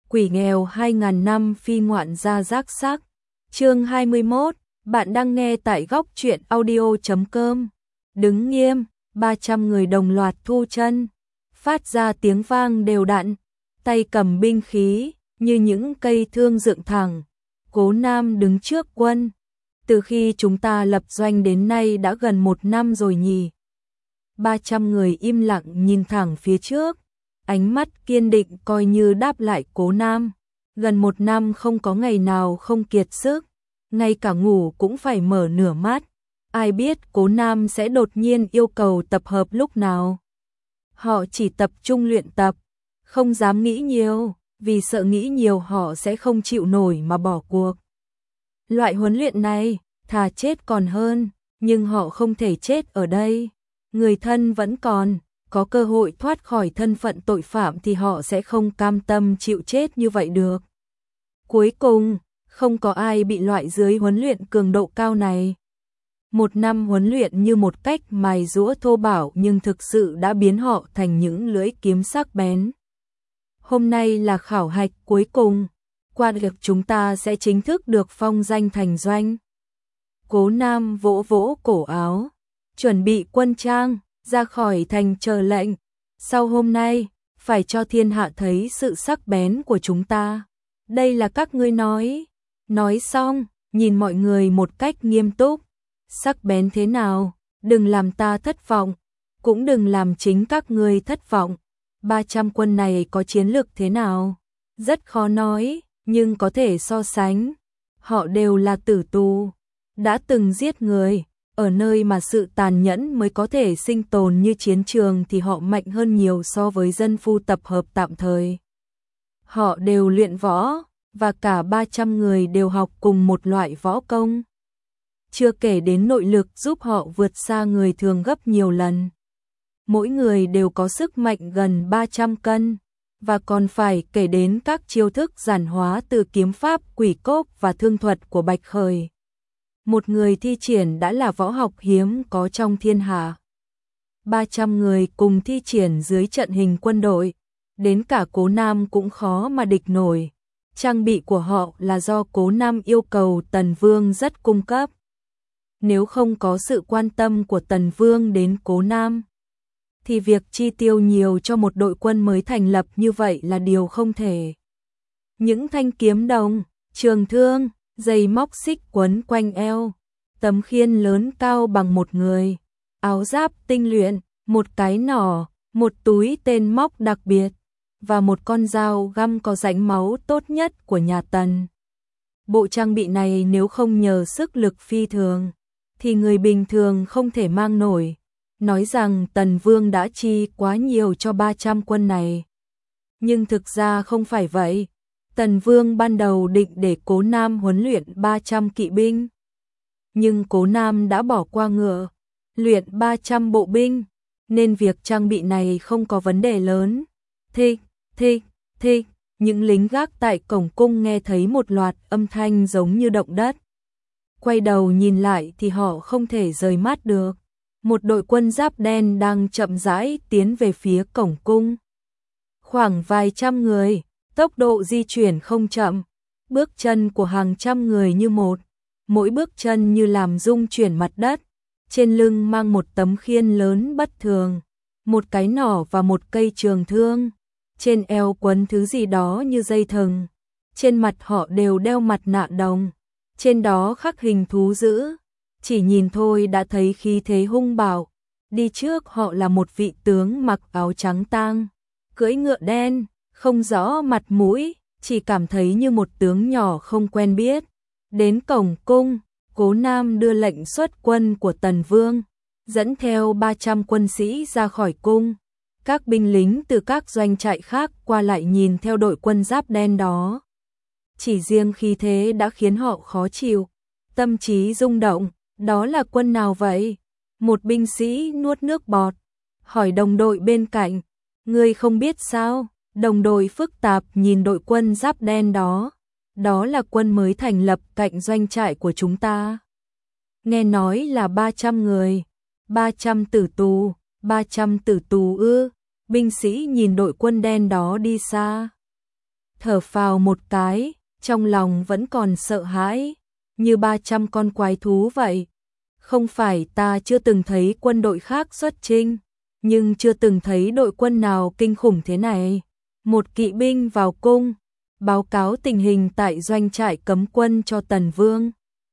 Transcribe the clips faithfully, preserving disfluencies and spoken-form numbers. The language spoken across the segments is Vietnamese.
Quỷ nghèo hai nghìn năm phi ngoạn gia giác sắc. Chương hai mươi mốt, bạn đang nghe tại góc truyện audio chấm com. Đứng nghiêm, ba trăm người đồng loạt thu chân, phát ra tiếng vang đều đặn, tay cầm binh khí, như những cây thương dựng thẳng. Cố Nam đứng trước quân. Từ khi chúng ta lập doanh đến nay đã gần một năm rồi nhỉ. ba trăm người im lặng nhìn thẳng phía trước, ánh mắt kiên định coi như đáp lại Cố Nam. Gần một năm không có ngày nào không kiệt sức, ngay cả ngủ cũng phải mở nửa mắt. Ai biết Cố Nam sẽ đột nhiên yêu cầu tập hợp lúc nào. Họ chỉ tập trung luyện tập, không dám nghĩ nhiều, vì sợ nghĩ nhiều họ sẽ không chịu nổi mà bỏ cuộc. Loại huấn luyện này, thà chết còn hơn, nhưng họ không thể chết ở đây. Người thân vẫn còn, có cơ hội thoát khỏi thân phận tội phạm thì họ sẽ không cam tâm chịu chết như vậy được. Cuối cùng, không có ai bị loại dưới huấn luyện cường độ cao này. Một năm huấn luyện như một cách mài giũa thô bạo nhưng thực sự đã biến họ thành những lưỡi kiếm sắc bén. Hôm nay là khảo hạch cuối cùng, qua được chúng ta sẽ chính thức được phong danh thành doanh. Cố Nam vỗ vỗ cổ áo, chuẩn bị quân trang, ra khỏi thành chờ lệnh. Sau hôm nay, phải cho thiên hạ thấy sự sắc bén của chúng ta. Đây là các ngươi nói. Nói xong, nhìn mọi người một cách nghiêm túc. Sắc bén thế nào, đừng làm ta thất vọng, cũng đừng làm chính các ngươi thất vọng. ba trăm quân này có chiến lược thế nào? Rất khó nói, nhưng có thể so sánh. Họ đều là tử tù, đã từng giết người. Ở nơi mà sự tàn nhẫn mới có thể sinh tồn như chiến trường thì họ mạnh hơn nhiều so với dân phu tập hợp tạm thời. Họ đều luyện võ, và cả ba trăm người đều học cùng một loại võ công. Chưa kể đến nội lực giúp họ vượt xa người thường gấp nhiều lần. Mỗi người đều có sức mạnh gần ba trăm cân, và còn phải kể đến các chiêu thức giản hóa từ kiếm pháp quỷ cốc và thương thuật của Bạch Khởi. Một người thi triển đã là võ học hiếm có trong thiên hạ. ba trăm người cùng thi triển dưới trận hình quân đội, đến cả Cố Nam cũng khó mà địch nổi. Trang bị của họ là do Cố Nam yêu cầu Tần Vương rất cung cấp. Nếu không có sự quan tâm của Tần Vương đến Cố Nam, thì việc chi tiêu nhiều cho một đội quân mới thành lập như vậy là điều không thể. Những thanh kiếm đồng, trường thương, dây móc xích quấn quanh eo, tấm khiên lớn cao bằng một người, áo giáp tinh luyện, một cái nỏ, một túi tên móc đặc biệt, và một con dao găm có rãnh máu tốt nhất của nhà Tần. Bộ trang bị này nếu không nhờ sức lực phi thường, thì người bình thường không thể mang nổi. Nói rằng Tần Vương đã chi quá nhiều cho ba trăm quân này. Nhưng thực ra không phải vậy. Tần Vương ban đầu định để Cố Nam huấn luyện ba trăm kỵ binh. Nhưng Cố Nam đã bỏ qua ngựa, luyện ba trăm bộ binh, nên việc trang bị này không có vấn đề lớn. Thích, thích, thích, những lính gác tại cổng cung nghe thấy một loạt âm thanh giống như động đất. Quay đầu nhìn lại thì họ không thể rời mắt được. Một đội quân giáp đen đang chậm rãi tiến về phía cổng cung. Khoảng vài trăm người, tốc độ di chuyển không chậm, bước chân của hàng trăm người như một, mỗi bước chân như làm rung chuyển mặt đất. Trên lưng mang một tấm khiên lớn bất thường, một cái nỏ và một cây trường thương. Trên eo quấn thứ gì đó như dây thừng. Trên mặt họ đều đeo mặt nạ đồng, trên đó khắc hình thú dữ. Chỉ nhìn thôi đã thấy khí thế hung bạo. Đi trước họ là một vị tướng mặc áo trắng tang, cưỡi ngựa đen, không rõ mặt mũi, chỉ cảm thấy như một tướng nhỏ không quen biết. Đến cổng cung, Cố Nam đưa lệnh xuất quân của Tần Vương, dẫn theo ba trăm quân sĩ ra khỏi cung. Các binh lính từ các doanh trại khác qua lại nhìn theo đội quân giáp đen đó. Chỉ riêng khí thế đã khiến họ khó chịu, tâm trí rung động. Đó là quân nào vậy? Một binh sĩ nuốt nước bọt, hỏi đồng đội bên cạnh, ngươi không biết sao? Đồng đội phức tạp nhìn đội quân giáp đen đó. Đó là quân mới thành lập cạnh doanh trại của chúng ta. Nghe nói là ba trăm người, ba trăm tử tù, ba trăm tử tù ư? Binh sĩ nhìn đội quân đen đó đi xa. thở phào một cái, trong lòng vẫn còn sợ hãi, như ba trăm con quái thú vậy. Không phải ta chưa từng thấy quân đội khác xuất chinh, nhưng chưa từng thấy đội quân nào kinh khủng thế này. Một kỵ binh vào cung, báo cáo tình hình tại doanh trại cấm quân cho Tần Vương.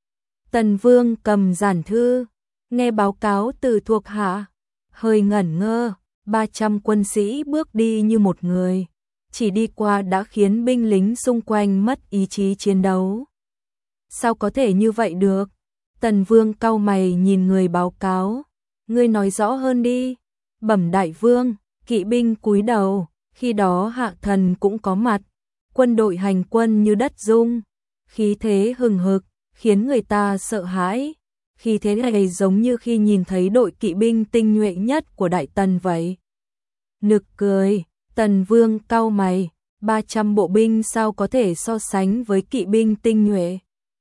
Tần Vương cầm giản thư, nghe báo cáo từ thuộc hạ, hơi ngẩn ngơ, ba trăm quân sĩ bước đi như một người, chỉ đi qua đã khiến binh lính xung quanh mất ý chí chiến đấu. Sao có thể như vậy được? Tần Vương cau mày nhìn người báo cáo, ngươi nói rõ hơn đi. Bẩm đại vương, kỵ binh cúi đầu, khi đó hạ thần cũng có mặt, quân đội hành quân như đất rung, khí thế hừng hực, khiến người ta sợ hãi. Khí thế này giống như khi nhìn thấy đội kỵ binh tinh nhuệ nhất của Đại Tần vậy. Nực cười, Tần Vương cau mày, ba trăm bộ binh sao có thể so sánh với kỵ binh tinh nhuệ?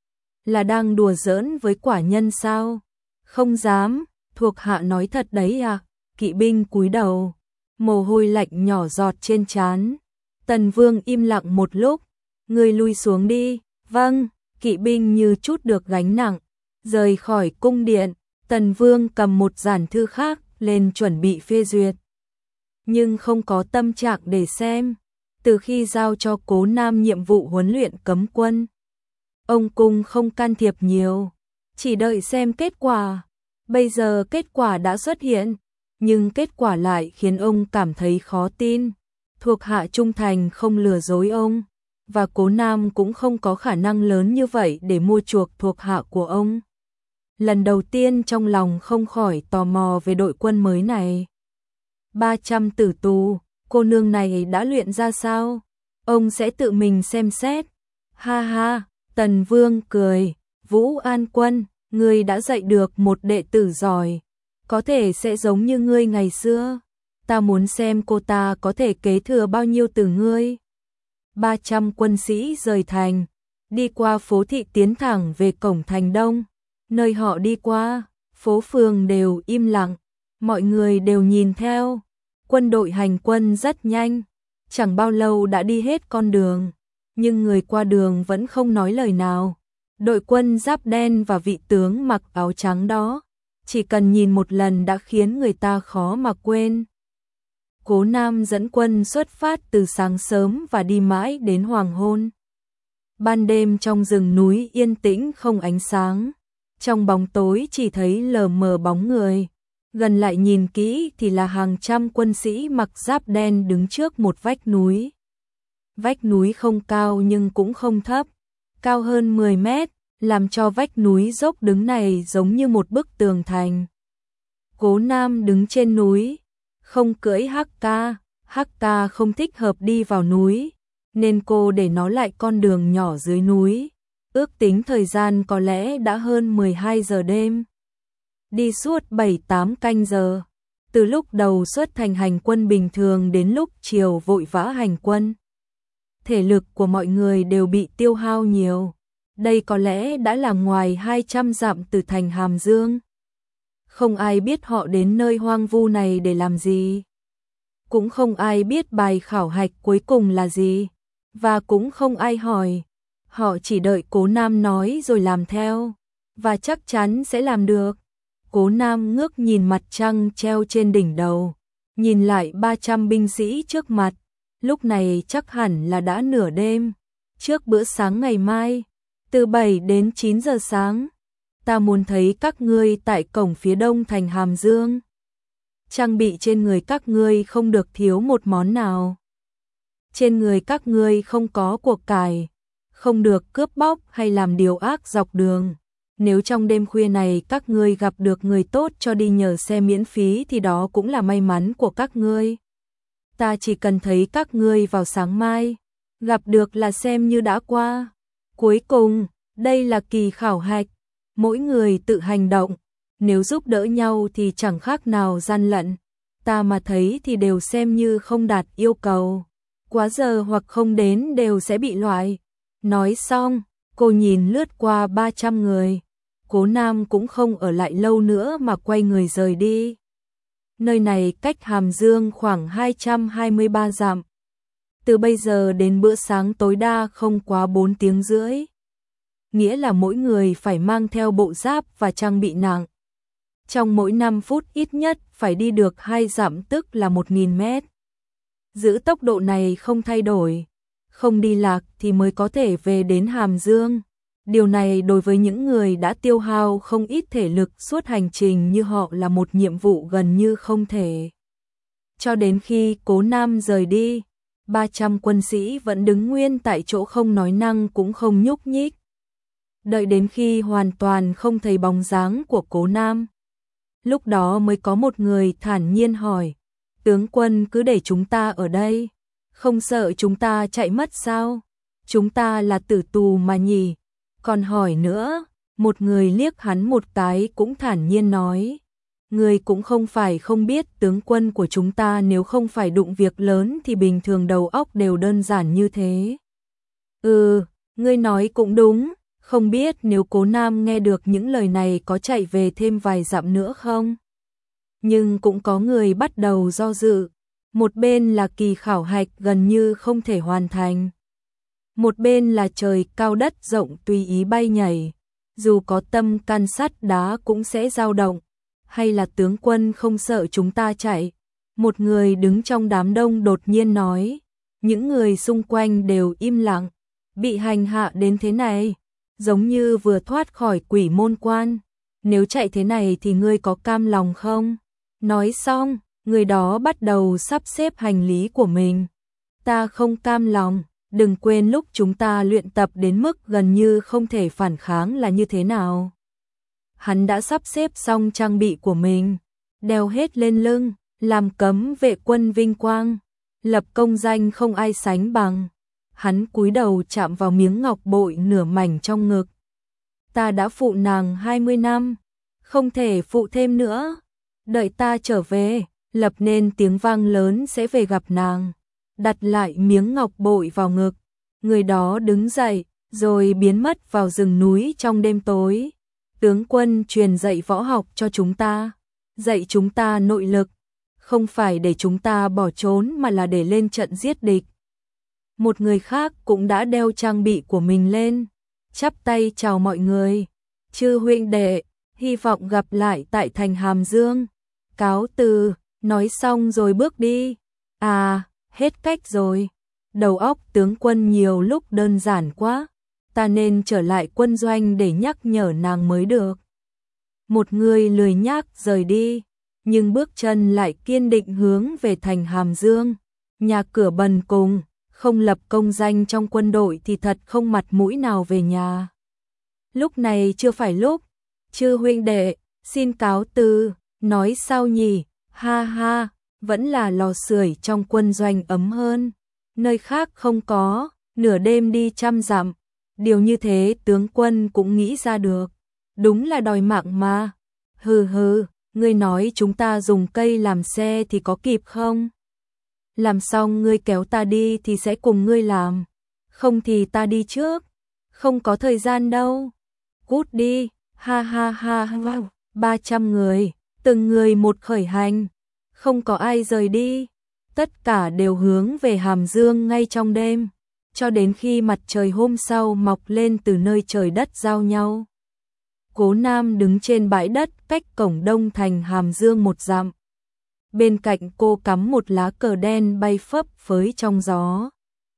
Là đang đùa giỡn với quả nhân sao? Không dám, thuộc hạ nói thật đấy à? Kỵ binh cúi đầu, mồ hôi lạnh nhỏ giọt trên trán. Tần Vương im lặng một lúc, người lui xuống đi. Vâng, kỵ binh như chút được gánh nặng, rời khỏi cung điện. Tần Vương cầm một giản thư khác lên chuẩn bị phê duyệt, nhưng không có tâm trạng để xem. Từ khi giao cho Cố Nam nhiệm vụ huấn luyện cấm quân, ông cung không can thiệp nhiều, chỉ đợi xem kết quả. Bây giờ kết quả đã xuất hiện, nhưng kết quả lại khiến ông cảm thấy khó tin. Thuộc hạ trung thành không lừa dối ông, và Cố Nam cũng không có khả năng lớn như vậy để mua chuộc thuộc hạ của ông. Lần đầu tiên trong lòng không khỏi tò mò về đội quân mới này. ba trăm tử tù, cô nương này đã luyện ra sao? Ông sẽ tự mình xem xét. Ha ha, Tần Vương cười, Vũ An Quân, ngươi đã dạy được một đệ tử giỏi, có thể sẽ giống như ngươi ngày xưa. Ta muốn xem cô ta có thể kế thừa bao nhiêu từ ngươi. ba trăm quân sĩ rời thành, đi qua phố thị tiến thẳng về cổng thành đông. Nơi họ đi qua, phố phường đều im lặng, mọi người đều nhìn theo. Quân đội hành quân rất nhanh, chẳng bao lâu đã đi hết con đường, nhưng người qua đường vẫn không nói lời nào. Đội quân giáp đen và vị tướng mặc áo trắng đó, chỉ cần nhìn một lần đã khiến người ta khó mà quên. Cố Nam dẫn quân xuất phát từ sáng sớm và đi mãi đến hoàng hôn. Ban đêm trong rừng núi yên tĩnh không ánh sáng, trong bóng tối chỉ thấy lờ mờ bóng người. Gần lại nhìn kỹ thì là hàng trăm quân sĩ mặc giáp đen đứng trước một vách núi. Vách núi không cao nhưng cũng không thấp, cao hơn mười mét, làm cho vách núi dốc đứng này giống như một bức tường thành. Cố Nam đứng trên núi, không cưỡi hắc ca, hắc ca không thích hợp đi vào núi, nên cô để nó lại con đường nhỏ dưới núi. Ước tính thời gian có lẽ đã hơn mười hai giờ đêm. Đi suốt bảy tám canh giờ, từ lúc đầu xuất thành hành quân bình thường đến lúc chiều vội vã hành quân. Thể lực của mọi người đều bị tiêu hao nhiều. Đây có lẽ đã là ngoài hai trăm dặm từ thành Hàm Dương. Không ai biết họ đến nơi hoang vu này để làm gì. Cũng không ai biết bài khảo hạch cuối cùng là gì. Và cũng không ai hỏi. Họ chỉ đợi Cố Nam nói rồi làm theo. Và chắc chắn sẽ làm được. Cố Nam ngước nhìn mặt trăng treo trên đỉnh đầu. Nhìn lại ba trăm binh sĩ trước mặt. Lúc này chắc hẳn là đã nửa đêm. Trước bữa sáng ngày mai. Từ bảy đến chín giờ sáng. Ta muốn thấy các ngươi tại cổng phía đông thành Hàm Dương. Trang bị trên người các ngươi không được thiếu một món nào. Trên người các ngươi không có của cải, không được cướp bóc hay làm điều ác dọc đường. Nếu trong đêm khuya này các ngươi gặp được người tốt cho đi nhờ xe miễn phí thì đó cũng là may mắn của các ngươi. Ta chỉ cần thấy các ngươi vào sáng mai, gặp được là xem như đã qua. Cuối cùng, đây là kỳ khảo hạch, mỗi người tự hành động, nếu giúp đỡ nhau thì chẳng khác nào gian lận. Ta mà thấy thì đều xem như không đạt yêu cầu, quá giờ hoặc không đến đều sẽ bị loại. Nói xong, cô nhìn lướt qua ba trăm người. Cố Nam cũng không ở lại lâu nữa mà quay người rời đi. Nơi này cách Hàm Dương khoảng hai trăm hai mươi ba dặm. Từ bây giờ đến bữa sáng tối đa không quá bốn tiếng rưỡi. Nghĩa là mỗi người phải mang theo bộ giáp và trang bị nặng. Trong mỗi năm phút ít nhất phải đi được hai dặm tức là một nghìn mét. Giữ tốc độ này không thay đổi, không đi lạc thì mới có thể về đến Hàm Dương. Điều này đối với những người đã tiêu hao không ít thể lực suốt hành trình như họ là một nhiệm vụ gần như không thể. Cho đến khi Cố Nam rời đi, ba trăm quân sĩ vẫn đứng nguyên tại chỗ không nói năng cũng không nhúc nhích. Đợi đến khi hoàn toàn không thấy bóng dáng của Cố Nam. Lúc đó mới có một người thản nhiên hỏi, tướng quân cứ để chúng ta ở đây, không sợ chúng ta chạy mất sao? Chúng ta là tử tù mà nhỉ? Còn hỏi nữa, một người liếc hắn một cái cũng thản nhiên nói, người cũng không phải không biết tướng quân của chúng ta nếu không phải đụng việc lớn thì bình thường đầu óc đều đơn giản như thế. Ừ, ngươi nói cũng đúng, không biết nếu Cố Nam nghe được những lời này có chạy về thêm vài dặm nữa không? Nhưng cũng có người bắt đầu do dự, một bên là kỳ khảo hạch gần như không thể hoàn thành. Một bên là trời cao đất rộng tùy ý bay nhảy, dù có tâm can sắt đá cũng sẽ dao động, hay là tướng quân không sợ chúng ta chạy. Một người đứng trong đám đông đột nhiên nói, những người xung quanh đều im lặng, bị hành hạ đến thế này, giống như vừa thoát khỏi quỷ môn quan, nếu chạy thế này thì ngươi có cam lòng không? Nói xong, người đó bắt đầu sắp xếp hành lý của mình. Ta không cam lòng. Đừng quên lúc chúng ta luyện tập đến mức gần như không thể phản kháng là như thế nào. Hắn đã sắp xếp xong trang bị của mình, đeo hết lên lưng, làm cấm vệ quân vinh quang, lập công danh không ai sánh bằng. Hắn cúi đầu chạm vào miếng ngọc bội nửa mảnh trong ngực. Ta đã phụ nàng hai mươi năm, không thể phụ thêm nữa. Đợi ta trở về, lập nên tiếng vang lớn sẽ về gặp nàng. Đặt lại miếng ngọc bội vào ngực, người đó đứng dậy, rồi biến mất vào rừng núi trong đêm tối. Tướng quân truyền dạy võ học cho chúng ta, dạy chúng ta nội lực, không phải để chúng ta bỏ trốn mà là để lên trận giết địch. Một người khác cũng đã đeo trang bị của mình lên, chắp tay chào mọi người. Chư huynh đệ, hy vọng gặp lại tại thành Hàm Dương. Cáo từ, nói xong rồi bước đi. À, hết cách rồi. Đầu óc tướng quân nhiều lúc đơn giản quá, ta nên trở lại quân doanh để nhắc nhở nàng mới được. Một người lười nhác rời đi, nhưng bước chân lại kiên định hướng về thành Hàm Dương. Nhà cửa bần cùng, không lập công danh trong quân đội thì thật không mặt mũi nào về nhà. Lúc này chưa phải lúc. Chư huynh đệ, xin cáo từ. Nói sao nhỉ? Ha ha, vẫn là lò sưởi trong quân doanh ấm hơn. Nơi khác không có, nửa đêm đi trăm dặm. Điều như thế tướng quân cũng nghĩ ra được. Đúng là đòi mạng mà. Hừ hừ, ngươi nói chúng ta dùng cây làm xe thì có kịp không? Làm xong ngươi kéo ta đi thì sẽ cùng ngươi làm. Không thì ta đi trước. Không có thời gian đâu. Cút đi, ha ha ha ha. Ba trăm người, từng người một khởi hành. Không có ai rời đi. Tất cả đều hướng về Hàm Dương ngay trong đêm, cho đến khi mặt trời hôm sau mọc lên từ nơi trời đất giao nhau. Cố Nam đứng trên bãi đất cách cổng đông thành Hàm Dương một dặm. Bên cạnh cô cắm một lá cờ đen bay phấp phới trong gió.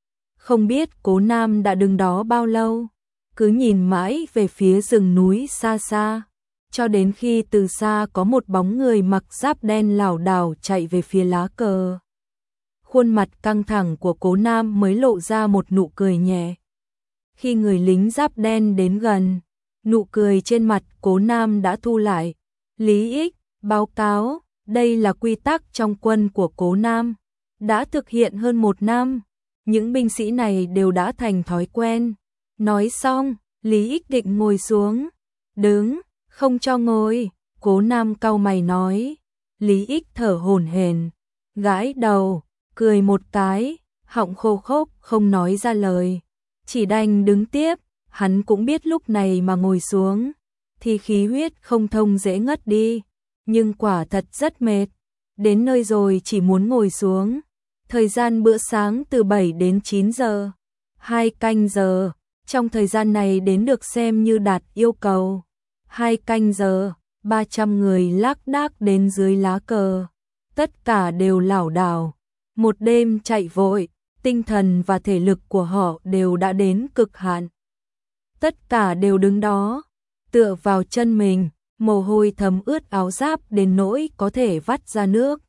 Không biết Cố Nam đã đứng đó bao lâu, cứ nhìn mãi về phía rừng núi xa xa, cho đến khi từ xa có một bóng người mặc giáp đen lảo đảo chạy về phía lá cờ. Khuôn mặt căng thẳng của Cố Nam mới lộ ra một nụ cười nhẹ. Khi người lính giáp đen đến gần, nụ cười trên mặt Cố Nam đã thu lại. Lý Ích, báo cáo, đây là quy tắc trong quân của Cố Nam. Đã thực hiện hơn một năm, những binh sĩ này đều đã thành thói quen. Nói xong, Lý Ích định ngồi xuống. Đứng, không cho ngồi, Cố Nam cau mày nói. Lý Ích thở hổn hển, gãi đầu, cười một cái, họng khô khốc không nói ra lời. Chỉ đành đứng tiếp, hắn cũng biết lúc này mà ngồi xuống thì khí huyết không thông dễ ngất đi, nhưng quả thật rất mệt. Đến nơi rồi chỉ muốn ngồi xuống, Thời gian bữa sáng từ bảy đến chín giờ, hai canh giờ, trong thời gian này đến được xem như đạt yêu cầu. Hai canh giờ, ba trăm người lác đác đến dưới lá cờ. Tất cả đều lảo đảo, một đêm chạy vội, tinh thần và thể lực của họ đều đã đến cực hạn. Tất cả đều đứng đó, tựa vào chân mình, mồ hôi thấm ướt áo giáp đến nỗi có thể vắt ra nước.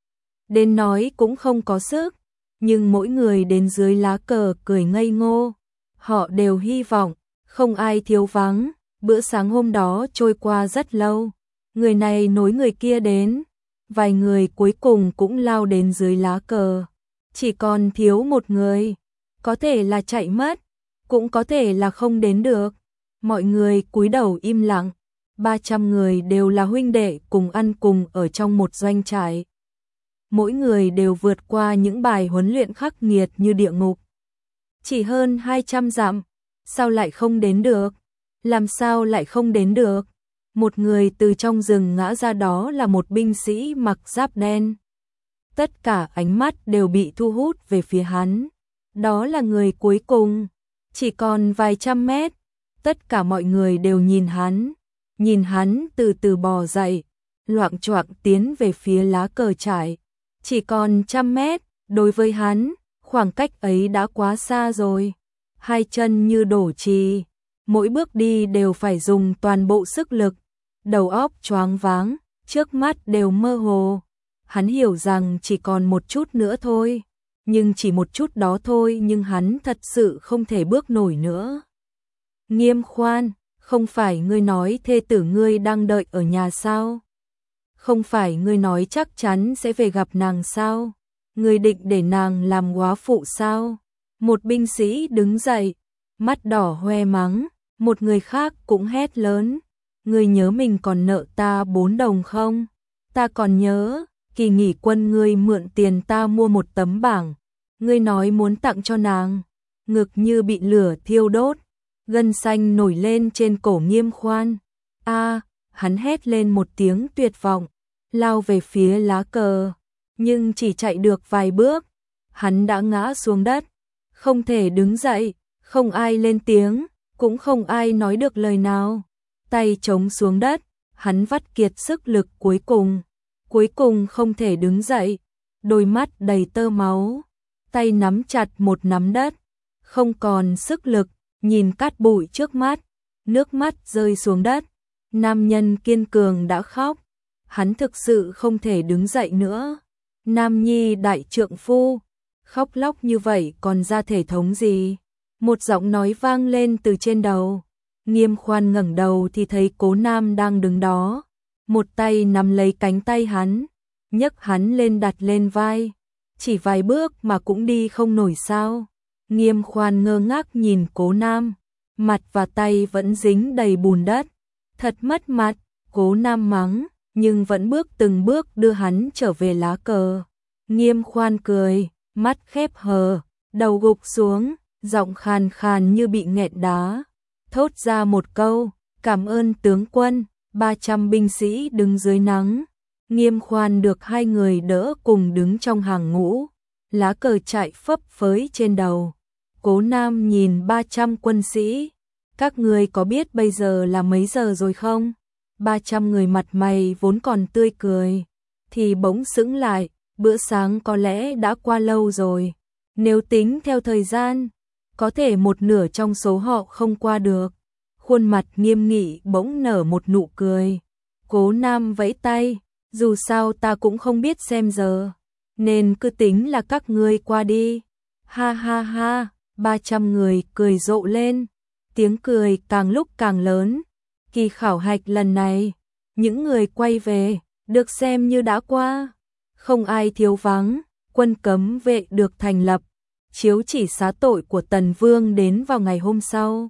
Đến nói cũng không có sức, nhưng mỗi người đến dưới lá cờ cười ngây ngô. Họ đều hy vọng, không ai thiếu vắng. Bữa sáng hôm đó trôi qua rất lâu, người này nối người kia đến, vài người cuối cùng cũng lao đến dưới lá cờ. Chỉ còn thiếu một người, có thể là chạy mất, cũng có thể là không đến được. Mọi người cúi đầu im lặng, ba trăm người đều là huynh đệ cùng ăn cùng ở trong một doanh trại. Mỗi người đều vượt qua những bài huấn luyện khắc nghiệt như địa ngục. Chỉ hơn hai trăm dặm, sao lại không đến được? Làm sao lại không đến được? Một người từ trong rừng ngã ra, đó là một binh sĩ mặc giáp đen. Tất cả ánh mắt đều bị thu hút về phía hắn. Đó là người cuối cùng, chỉ còn vài trăm mét. Tất cả mọi người đều nhìn hắn, nhìn hắn từ từ bò dậy, loạng choạng tiến về phía lá cờ trại. Chỉ còn trăm mét, đối với hắn, khoảng cách ấy đã quá xa rồi. Hai chân như đổ trì, mỗi bước đi đều phải dùng toàn bộ sức lực, đầu óc choáng váng, trước mắt đều mơ hồ. Hắn hiểu rằng chỉ còn một chút nữa thôi, nhưng chỉ một chút đó thôi, nhưng hắn thật sự không thể bước nổi nữa. Nghiêm Khoan, không phải ngươi nói thê tử ngươi đang đợi ở nhà sao? Không phải ngươi nói chắc chắn sẽ về gặp nàng sao? Ngươi định để nàng làm góa phụ sao? Một binh sĩ đứng dậy, mắt đỏ hoe mắng, một người khác cũng hét lớn. Ngươi nhớ mình còn nợ ta bốn đồng không? Ta còn nhớ, kỳ nghỉ quân ngươi mượn tiền ta mua một tấm bảng. Ngươi nói muốn tặng cho nàng. Ngực như bị lửa thiêu đốt, gân xanh nổi lên trên cổ Nghiêm Khoan. A, hắn hét lên một tiếng tuyệt vọng, lao về phía lá cờ, nhưng chỉ chạy được vài bước, hắn đã ngã xuống đất, không thể đứng dậy, không ai lên tiếng, cũng không ai nói được lời nào. Tay chống xuống đất, hắn vắt kiệt sức lực cuối cùng, cuối cùng không thể đứng dậy, đôi mắt đầy tơ máu, tay nắm chặt một nắm đất, không còn sức lực, nhìn cát bụi trước mắt, nước mắt rơi xuống đất. Nam nhân kiên cường đã khóc, hắn thực sự không thể đứng dậy nữa. Nam nhi đại trượng phu, khóc lóc như vậy còn ra thể thống gì? Một giọng nói vang lên từ trên đầu. Nghiêm Khoan ngẩng đầu thì thấy Cố Nam đang đứng đó, một tay nắm lấy cánh tay hắn, nhấc hắn lên đặt lên vai. Chỉ vài bước mà cũng đi không nổi sao? Nghiêm Khoan ngơ ngác nhìn Cố Nam, mặt và tay vẫn dính đầy bùn đất. Thật mất mặt, Cố Nam mắng, nhưng vẫn bước từng bước đưa hắn trở về lá cờ. Nghiêm Khoan cười, mắt khép hờ, đầu gục xuống, giọng khàn khàn như bị nghẹn đá, thốt ra một câu, cảm ơn tướng quân. Ba trăm binh sĩ đứng dưới nắng, Nghiêm Khoan được hai người đỡ cùng đứng trong hàng ngũ, lá cờ chạy phấp phới trên đầu. Cố Nam nhìn ba trăm quân sĩ, các người có biết bây giờ là mấy giờ rồi không? Ba trăm người mặt mày vốn còn tươi cười, thì bỗng sững lại, bữa sáng có lẽ đã qua lâu rồi. Nếu tính theo thời gian, có thể một nửa trong số họ không qua được. Khuôn mặt nghiêm nghị bỗng nở một nụ cười. Cố Nam vẫy tay, dù sao ta cũng không biết xem giờ, nên cứ tính là các ngươi qua đi. Ha ha ha, ba trăm người cười rộ lên, tiếng cười càng lúc càng lớn. Kỳ khảo hạch lần này, những người quay về, được xem như đã qua. Không ai thiếu vắng, quân cấm vệ được thành lập, chiếu chỉ xá tội của Tần Vương đến vào ngày hôm sau.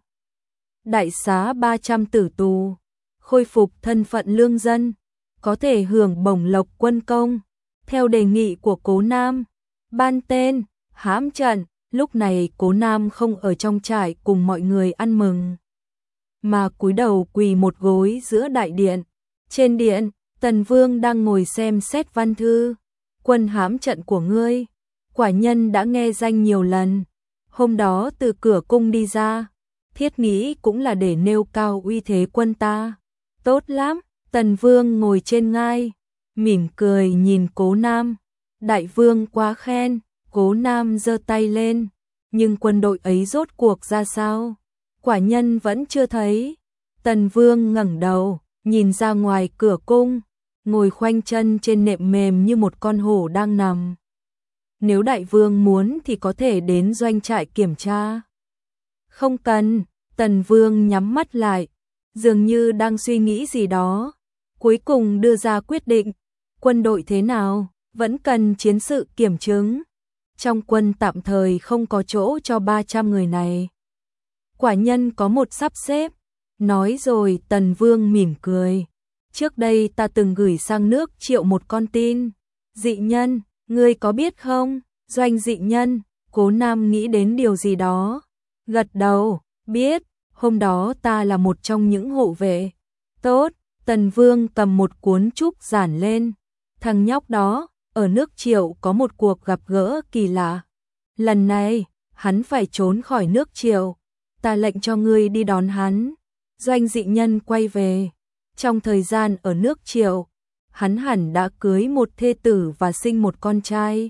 Đại xá ba trăm tử tù, khôi phục thân phận lương dân, có thể hưởng bổng lộc quân công, theo đề nghị của Cố Nam. Ban tên, hãm trận, lúc này Cố Nam không ở trong trại cùng mọi người ăn mừng, mà cúi đầu quỳ một gối giữa đại điện. Trên điện, Tần Vương đang ngồi xem xét văn thư. Quân hãm trận của ngươi, quả nhân đã nghe danh nhiều lần. Hôm đó từ cửa cung đi ra, thiết nghĩ cũng là để nêu cao uy thế quân ta. Tốt lắm, Tần Vương ngồi trên ngai, mỉm cười nhìn Cố Nam. Đại vương quá khen, Cố Nam giơ tay lên, nhưng quân đội ấy rốt cuộc ra sao? Quả nhân vẫn chưa thấy. Tần Vương ngẩng đầu, nhìn ra ngoài cửa cung, ngồi khoanh chân trên nệm mềm như một con hổ đang nằm. Nếu đại vương muốn thì có thể đến doanh trại kiểm tra. Không cần, Tần Vương nhắm mắt lại, dường như đang suy nghĩ gì đó. Cuối cùng đưa ra quyết định, quân đội thế nào, vẫn cần chiến sự kiểm chứng. Trong quân tạm thời không có chỗ cho ba trăm người này. Quả nhân có một sắp xếp. Nói rồi Tần Vương mỉm cười. Trước đây ta từng gửi sang nước Triệu một con tin. Dị nhân, ngươi có biết không? Doanh dị nhân, Cố Nam nghĩ đến điều gì đó. Gật đầu, biết, hôm đó ta là một trong những hộ vệ. Tốt, Tần Vương cầm một cuốn trúc giản lên. Thằng nhóc đó, ở nước Triệu có một cuộc gặp gỡ kỳ lạ. Lần này, hắn phải trốn khỏi nước Triệu. Ta lệnh cho ngươi đi đón hắn. Doanh dị nhân quay về. Trong thời gian ở nước Triệu, hắn hẳn đã cưới một thê tử và sinh một con trai.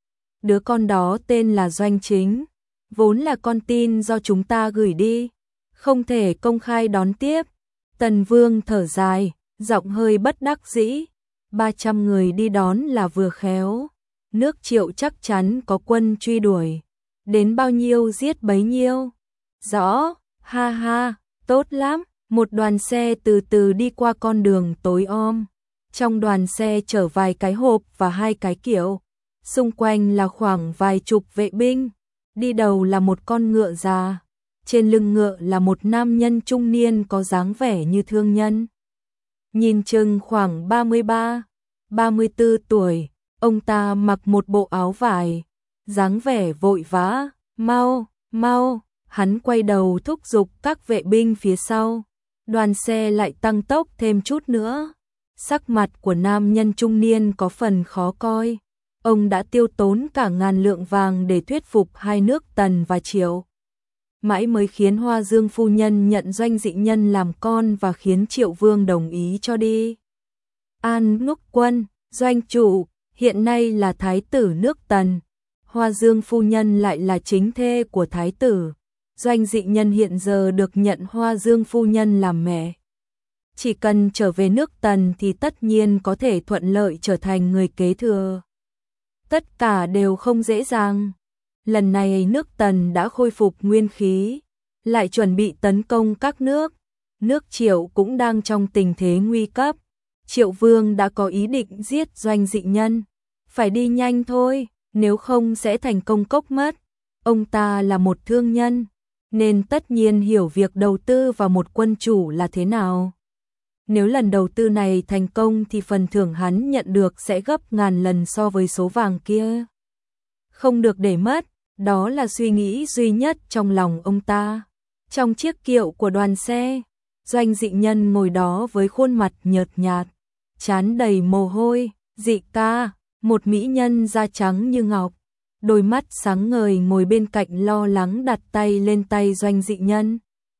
Đứa con đó tên là Doanh Chính, vốn là con tin do chúng ta gửi đi, không thể công khai đón tiếp. Tần Vương thở dài, giọng hơi bất đắc dĩ. ba trăm người đi đón là vừa khéo. Nước Triệu chắc chắn có quân truy đuổi. Đến bao nhiêu giết bấy nhiêu. Rõ, ha ha, tốt lắm. Một đoàn xe từ từ đi qua con đường tối om. Trong đoàn xe chở vài cái hộp và hai cái kiệu. Xung quanh là khoảng vài chục vệ binh. Đi đầu là một con ngựa già. Trên lưng ngựa là một nam nhân trung niên có dáng vẻ như thương nhân. Nhìn chừng khoảng ba mươi ba, ba mươi tư tuổi. Ông ta mặc một bộ áo vải. Dáng vẻ vội vã. Mau, mau. Hắn quay đầu thúc giục các vệ binh phía sau. Đoàn xe lại tăng tốc thêm chút nữa. Sắc mặt của nam nhân trung niên có phần khó coi. Ông đã tiêu tốn cả ngàn lượng vàng để thuyết phục hai nước Tần và Triệu. Mãi mới khiến Hoa Dương phu nhân nhận Doanh dị nhân làm con và khiến Triệu Vương đồng ý cho đi. An Ngốc Quân, doanh chủ, hiện nay là thái tử nước Tần. Hoa Dương phu nhân lại là chính thê của thái tử. Doanh dị nhân hiện giờ được nhận Hoa Dương phu nhân làm mẹ. Chỉ cần trở về nước Tần thì tất nhiên có thể thuận lợi trở thành người kế thừa. Tất cả đều không dễ dàng. Lần này nước Tần đã khôi phục nguyên khí, lại chuẩn bị tấn công các nước. Nước Triệu cũng đang trong tình thế nguy cấp. Triệu Vương đã có ý định giết Doanh dị nhân. Phải đi nhanh thôi, nếu không sẽ thành công cốc mất. Ông ta là một thương nhân, nên tất nhiên hiểu việc đầu tư vào một quân chủ là thế nào. Nếu lần đầu tư này thành công thì phần thưởng hắn nhận được sẽ gấp ngàn lần so với số vàng kia. Không được để mất, đó là suy nghĩ duy nhất trong lòng ông ta. Trong chiếc kiệu của đoàn xe, Doanh dị nhân ngồi đó với khuôn mặt nhợt nhạt, trán đầy mồ hôi. Dị ca, một mỹ nhân da trắng như ngọc, đôi mắt sáng ngời ngồi bên cạnh lo lắng đặt tay lên tay Doanh dị nhân.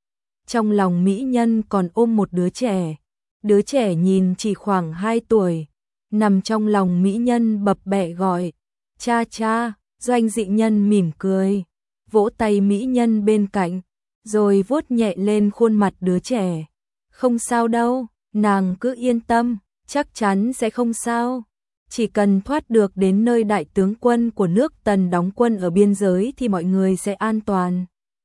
Trong lòng mỹ nhân còn ôm một đứa trẻ. Đứa trẻ nhìn chỉ khoảng hai tuổi, nằm trong lòng mỹ nhân bập bẹ gọi, cha cha. Doanh dị nhân mỉm cười, vỗ tay mỹ nhân bên cạnh, rồi vuốt nhẹ lên khuôn mặt đứa trẻ. Không sao đâu, nàng cứ yên tâm, chắc chắn sẽ không sao. Chỉ cần thoát được đến nơi đại tướng quân của nước Tần đóng quân ở biên giới thì mọi người sẽ an toàn.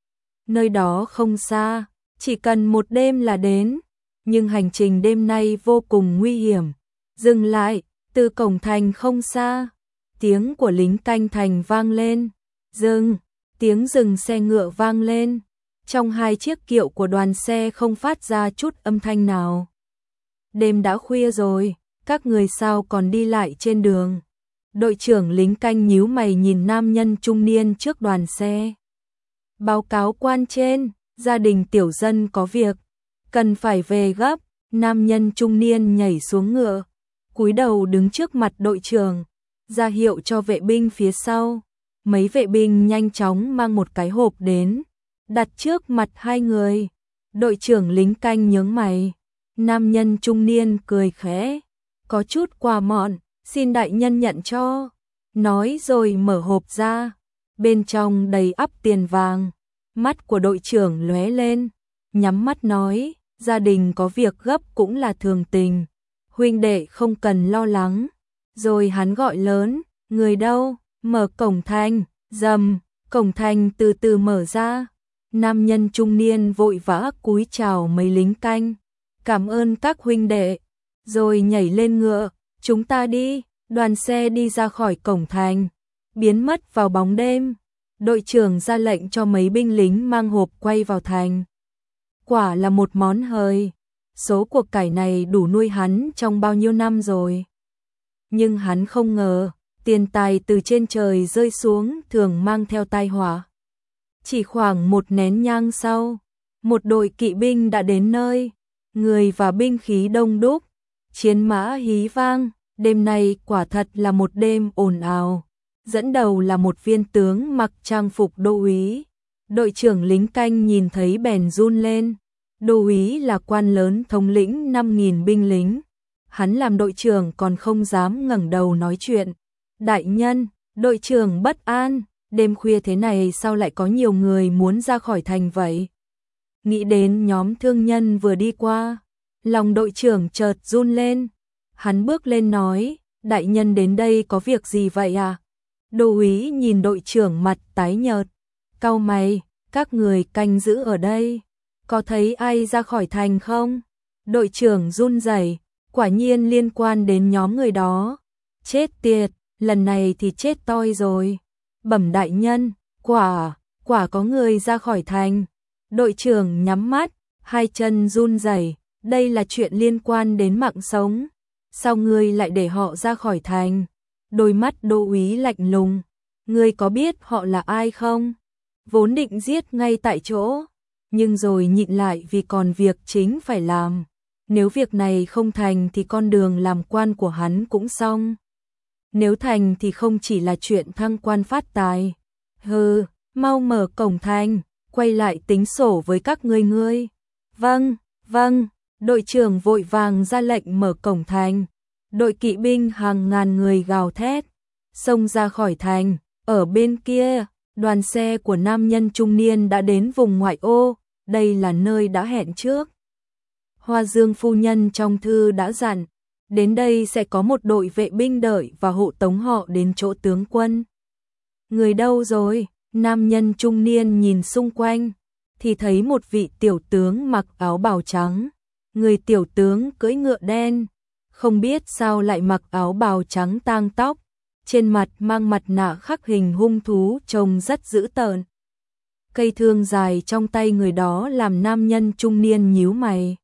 Nơi đó không xa, chỉ cần một đêm là đến. Nhưng hành trình đêm nay vô cùng nguy hiểm. Dừng lại, từ cổng thành không xa. Tiếng của lính canh thành vang lên. Dừng, tiếng dừng xe ngựa vang lên. Trong hai chiếc kiệu của đoàn xe không phát ra chút âm thanh nào. Đêm đã khuya rồi, các người sao còn đi lại trên đường. Đội trưởng lính canh nhíu mày nhìn nam nhân trung niên trước đoàn xe. Báo cáo quan trên, gia đình tiểu dân có việc, cần phải về gấp. Nam nhân trung niên nhảy xuống ngựa, cúi đầu đứng trước mặt đội trưởng, ra hiệu cho vệ binh phía sau. mấy vệ binh nhanh chóng mang một cái hộp đến, đặt trước mặt hai người. Đội trưởng lính canh nhướng mày, nam nhân trung niên cười khẽ, có chút quà mọn, xin đại nhân nhận cho. Nói rồi mở hộp ra, bên trong đầy ắp tiền vàng. Mắt của đội trưởng lóe lên, nhắm mắt nói, gia đình có việc gấp cũng là thường tình, huynh đệ không cần lo lắng. Rồi hắn gọi lớn, người đâu, mở cổng thành. Rầm, cổng thành từ từ mở ra. Nam nhân trung niên vội vã cúi chào mấy lính canh, cảm ơn các huynh đệ, rồi nhảy lên ngựa, chúng ta đi. Đoàn xe đi ra khỏi cổng thành, biến mất vào bóng đêm. Đội trưởng ra lệnh cho mấy binh lính mang hộp quay vào thành. Quả là một món hời, số của cải này đủ nuôi hắn trong bao nhiêu năm rồi. Nhưng hắn không ngờ, tiền tài từ trên trời rơi xuống thường mang theo tai họa. Chỉ khoảng một nén nhang sau, một đội kỵ binh đã đến nơi, người và binh khí đông đúc, chiến mã hí vang. Đêm nay quả thật là một đêm ồn ào. Dẫn đầu là một viên tướng mặc trang phục đô úy. Đội trưởng lính canh nhìn thấy bèn run lên. Đô úy là quan lớn thống lĩnh năm nghìn binh lính. Hắn làm đội trưởng còn không dám ngẩng đầu nói chuyện. Đại nhân, đội trưởng bất an, đêm khuya thế này sao lại có nhiều người muốn ra khỏi thành vậy? Nghĩ đến nhóm thương nhân vừa đi qua, lòng đội trưởng chợt run lên. Hắn bước lên nói, đại nhân đến đây có việc gì vậy à? Đô úy nhìn đội trưởng mặt tái nhợt, cau mày, các người canh giữ ở đây, có thấy ai ra khỏi thành không? Đội trưởng run rẩy, quả nhiên liên quan đến nhóm người đó. Chết tiệt, lần này thì chết toi rồi. Bẩm đại nhân, quả, quả có người ra khỏi thành. Đội trưởng nhắm mắt, hai chân run rẩy, đây là chuyện liên quan đến mạng sống. Sao ngươi lại để họ ra khỏi thành? Đôi mắt đô úy lạnh lùng. Ngươi có biết họ là ai không? Vốn định giết ngay tại chỗ, nhưng rồi nhịn lại vì còn việc chính phải làm. Nếu việc này không thành thì con đường làm quan của hắn cũng xong. Nếu thành thì không chỉ là chuyện thăng quan phát tài. Hừ, mau mở cổng thành, quay lại tính sổ với các ngươi ngươi. Vâng, vâng. Đội trưởng vội vàng ra lệnh mở cổng thành. Đội kỵ binh hàng ngàn người gào thét, xông ra khỏi thành. Ở bên kia, đoàn xe của nam nhân trung niên đã đến vùng ngoại ô, đây là nơi đã hẹn trước. Hoa Dương phu nhân trong thư đã dặn, đến đây sẽ có một đội vệ binh đợi và hộ tống họ đến chỗ tướng quân. Người đâu rồi? Nam nhân trung niên nhìn xung quanh, thì thấy một vị tiểu tướng mặc áo bào trắng. Người tiểu tướng cưỡi ngựa đen, không biết sao lại mặc áo bào trắng tang tóc, trên mặt mang mặt nạ khắc hình hung thú trông rất dữ tợn. Cây thương dài trong tay người đó làm nam nhân trung niên nhíu mày.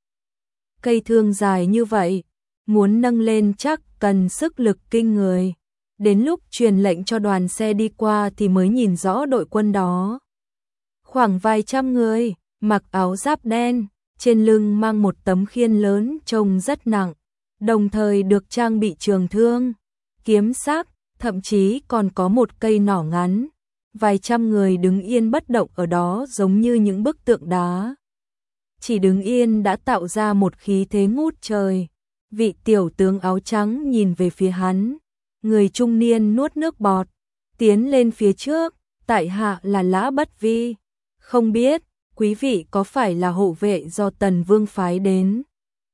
Cây thương dài như vậy, muốn nâng lên chắc cần sức lực kinh người. Đến lúc truyền lệnh cho đoàn xe đi qua thì mới nhìn rõ đội quân đó. Khoảng vài trăm người, mặc áo giáp đen, trên lưng mang một tấm khiên lớn trông rất nặng, đồng thời được trang bị trường thương, kiếm sắc, thậm chí còn có một cây nỏ ngắn. Vài trăm người đứng yên bất động ở đó giống như những bức tượng đá. Chỉ đứng yên đã tạo ra một khí thế ngút trời. Vị tiểu tướng áo trắng nhìn về phía hắn. Người trung niên nuốt nước bọt, tiến lên phía trước, tại hạ là Lã Bất Vi. Không biết, quý vị có phải là hộ vệ do Tần Vương phái đến?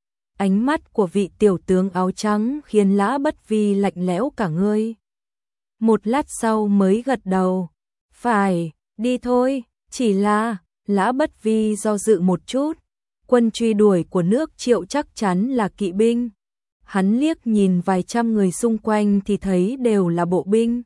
Ánh mắt của vị tiểu tướng áo trắng khiến Lã Bất Vi lạnh lẽo cả người. Một lát sau mới gật đầu. Phải, đi thôi, chỉ là, Lã Bất Vi do dự một chút. Quân truy đuổi của nước Triệu chắc chắn là kỵ binh. Hắn liếc nhìn vài trăm người xung quanh thì thấy đều là bộ binh.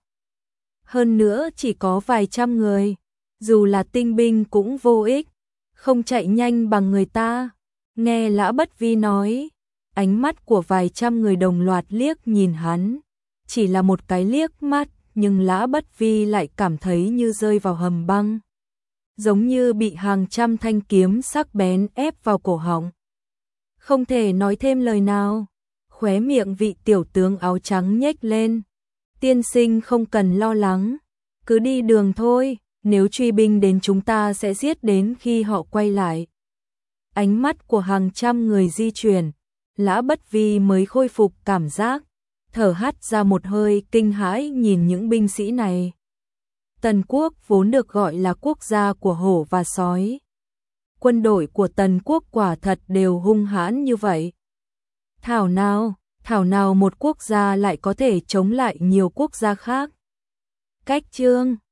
Hơn nữa chỉ có vài trăm người, dù là tinh binh cũng vô ích, không chạy nhanh bằng người ta. Nghe Lã Bất Vi nói, ánh mắt của vài trăm người đồng loạt liếc nhìn hắn. Chỉ là một cái liếc mắt, nhưng Lã Bất Vi lại cảm thấy như rơi vào hầm băng. Giống như bị hàng trăm thanh kiếm sắc bén ép vào cổ họng. Không thể nói thêm lời nào. Khóe miệng vị tiểu tướng áo trắng nhếch lên. Tiên sinh không cần lo lắng. cứ đi đường thôi, nếu truy binh đến chúng ta sẽ giết đến khi họ quay lại. Ánh mắt của hàng trăm người di chuyển, Lã Bất Vi mới khôi phục cảm giác, thở hắt ra một hơi kinh hãi nhìn những binh sĩ này. Tần quốc vốn được gọi là quốc gia của hổ và sói. Quân đội của Tần quốc quả thật đều hung hãn như vậy. Thảo nào, thảo nào một quốc gia lại có thể chống lại nhiều quốc gia khác. Cách chương